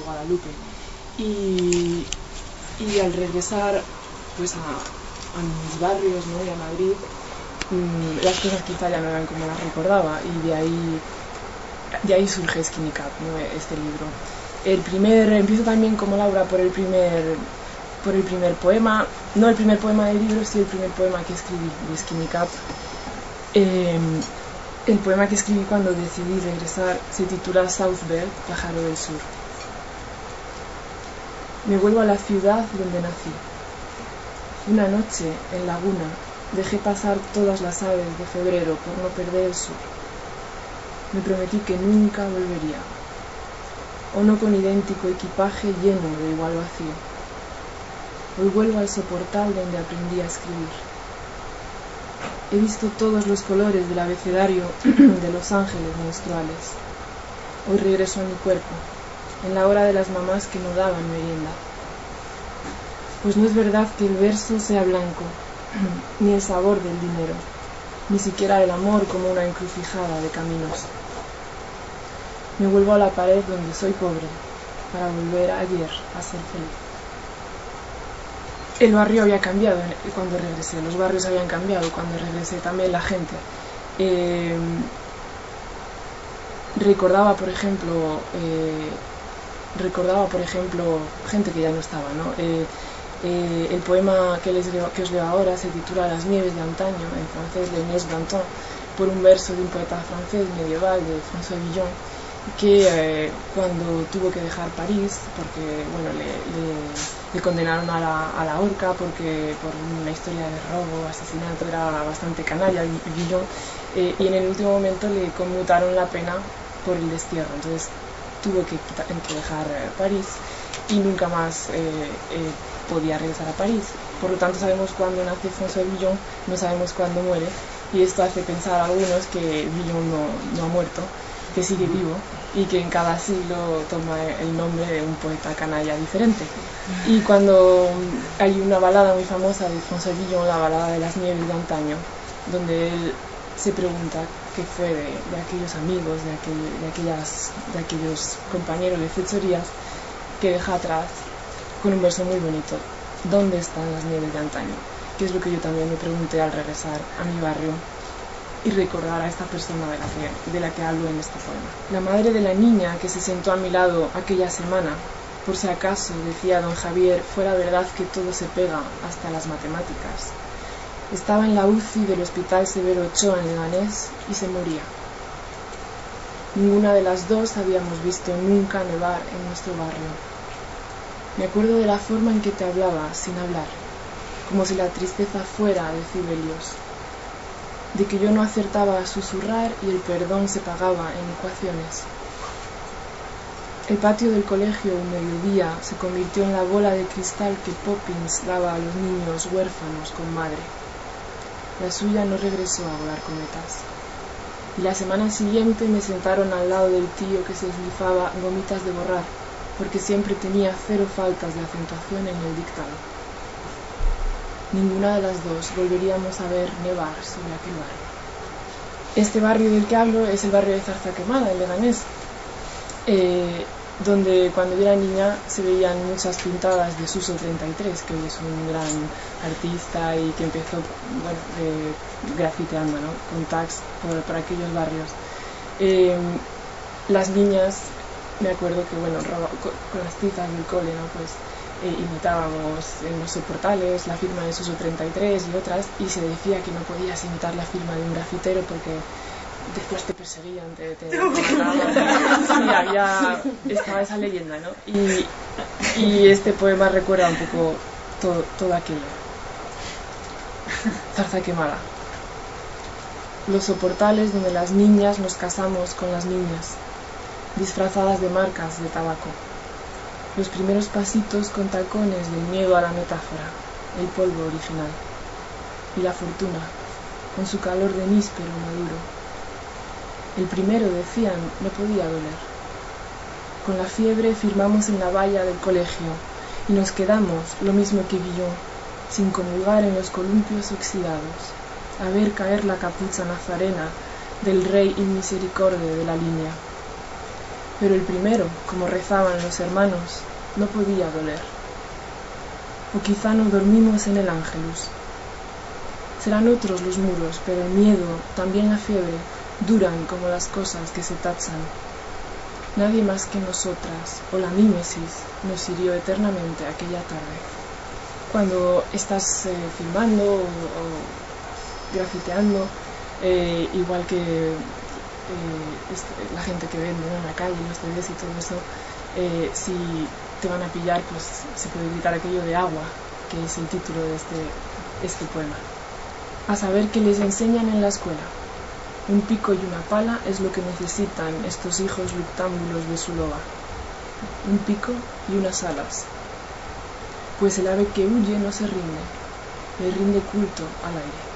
Guadalupe. Y al regresar pues a mis barrios, ¿no? Y a Madrid, las cosas quizá ya no eran como las recordaba, y de ahí surge Skinny Cat, ¿no? Este libro. Empiezo también como Laura por el primer poema, no el primer poema del libro, sí el primer poema que escribí de Skinny Cat. El poema que escribí cuando decidí regresar se titula Southbird, pájaro del sur. Me vuelvo a la ciudad donde nací. Una noche, en Laguna, dejé pasar todas las aves de febrero por no perder el sur. Me prometí que nunca volvería, o no con idéntico equipaje lleno de igual vacío. Hoy vuelvo al soportal donde aprendí a escribir. He visto todos los colores del abecedario de los ángeles menstruales. Hoy regreso a mi cuerpo, en la hora de las mamás que no daban merienda. Pues no es verdad que el verso sea blanco, ni el sabor del dinero, ni siquiera el amor como una encrucijada de caminos. Me vuelvo a la pared donde soy pobre, para volver ayer a ser feliz. El barrio había cambiado cuando regresé, los barrios habían cambiado cuando regresé, también la gente. Recordaba, por ejemplo, gente que ya no estaba, ¿no? El poema que os leo ahora se titula Las nieves de antaño, en francés, de Inés Danton, por un verso de un poeta francés medieval, de François Villon, que cuando tuvo que dejar París, porque bueno, le condenaron a la horca porque por una historia de robo, asesinato, era bastante canalla Villon, y en el último momento le conmutaron la pena por el destierro, entonces tuvo que dejar París y nunca más podía regresar a París. Por lo tanto, sabemos cuándo nace François Villon, no sabemos cuándo muere, y esto hace pensar a algunos que Villon no ha muerto, que sigue vivo y que en cada siglo toma el nombre de un poeta canalla diferente. Y cuando hay una balada muy famosa de François Villon, la balada de las nieves de antaño, donde él se pregunta qué fue de aquellos amigos, de aquellos compañeros de fechorías que deja atrás, con un verso muy bonito: ¿dónde están las nieves de antaño? Que es lo que yo también me pregunté al regresar a mi barrio y recordar a esta persona de la que hablo en este poema. La madre de la niña que se sentó a mi lado aquella semana, por si acaso, decía don Javier, fuera verdad que todo se pega, hasta las matemáticas. Estaba en la UCI del Hospital Severo Ochoa en Leganés y se moría. Ninguna de las dos habíamos visto nunca nevar en nuestro barrio. Me acuerdo de la forma en que te hablaba, sin hablar, como si la tristeza fuera decibelios, de que yo no acertaba a susurrar y el perdón se pagaba en ecuaciones. El patio del colegio, un mediodía, se convirtió en la bola de cristal que Poppins daba a los niños huérfanos con madre. La suya no regresó a volar cometas. Y la semana siguiente me sentaron al lado del tío que se deslizaba gomitas de borrar, porque siempre tenía 0 faltas de acentuación en el dictado. Ninguna de las dos volveríamos a ver nevar sobre aquel barrio. Este barrio del que hablo es el barrio de Zarza Quemada, en Leganés, donde cuando yo era niña se veían muchas pintadas de Suso 33, que hoy es un gran artista y que empezó grafiteando, ¿no?, con tags por aquellos barrios. Las niñas, me acuerdo que con las tizas del cole, ¿no?, pues imitábamos en los soportales la firma de Suso 33 y otras, y se decía que no podías imitar la firma de un grafitero porque después te perseguían, te sí, estaba esa leyenda, ¿no? Y este poema recuerda un poco todo aquello. Zarza Quemada. Los soportales donde las niñas nos casamos con las niñas, disfrazadas de marcas de tabaco. Los primeros pasitos con tacones del miedo a la metáfora, el polvo original. Y la fortuna, con su calor de níspero maduro. El primero, decían, no podía doler. Con la fiebre firmamos en la valla del colegio y nos quedamos, lo mismo que Villon, sin comulgar en los columpios oxidados, a ver caer la capucha nazarena del rey inmisericorde de la línea. Pero el primero, como rezaban los hermanos, no podía doler. O quizá no dormimos en el Ángelus. Serán otros los muros, pero el miedo, también la fiebre, duran como las cosas que se tachan. Nadie más que nosotras, o la mímesis, nos hirió eternamente aquella tarde. Cuando estás filmando o grafiteando, igual que la gente que vende en la calle, los CDs y todo eso, si te van a pillar, pues se puede gritar aquello de agua, que es el título de este poema. A saber que les enseñan en la escuela. Un pico y una pala es lo que necesitan estos hijos luctámbulos de su loba. Un pico y unas alas. Pues el ave que huye no se rinde, le rinde culto al aire.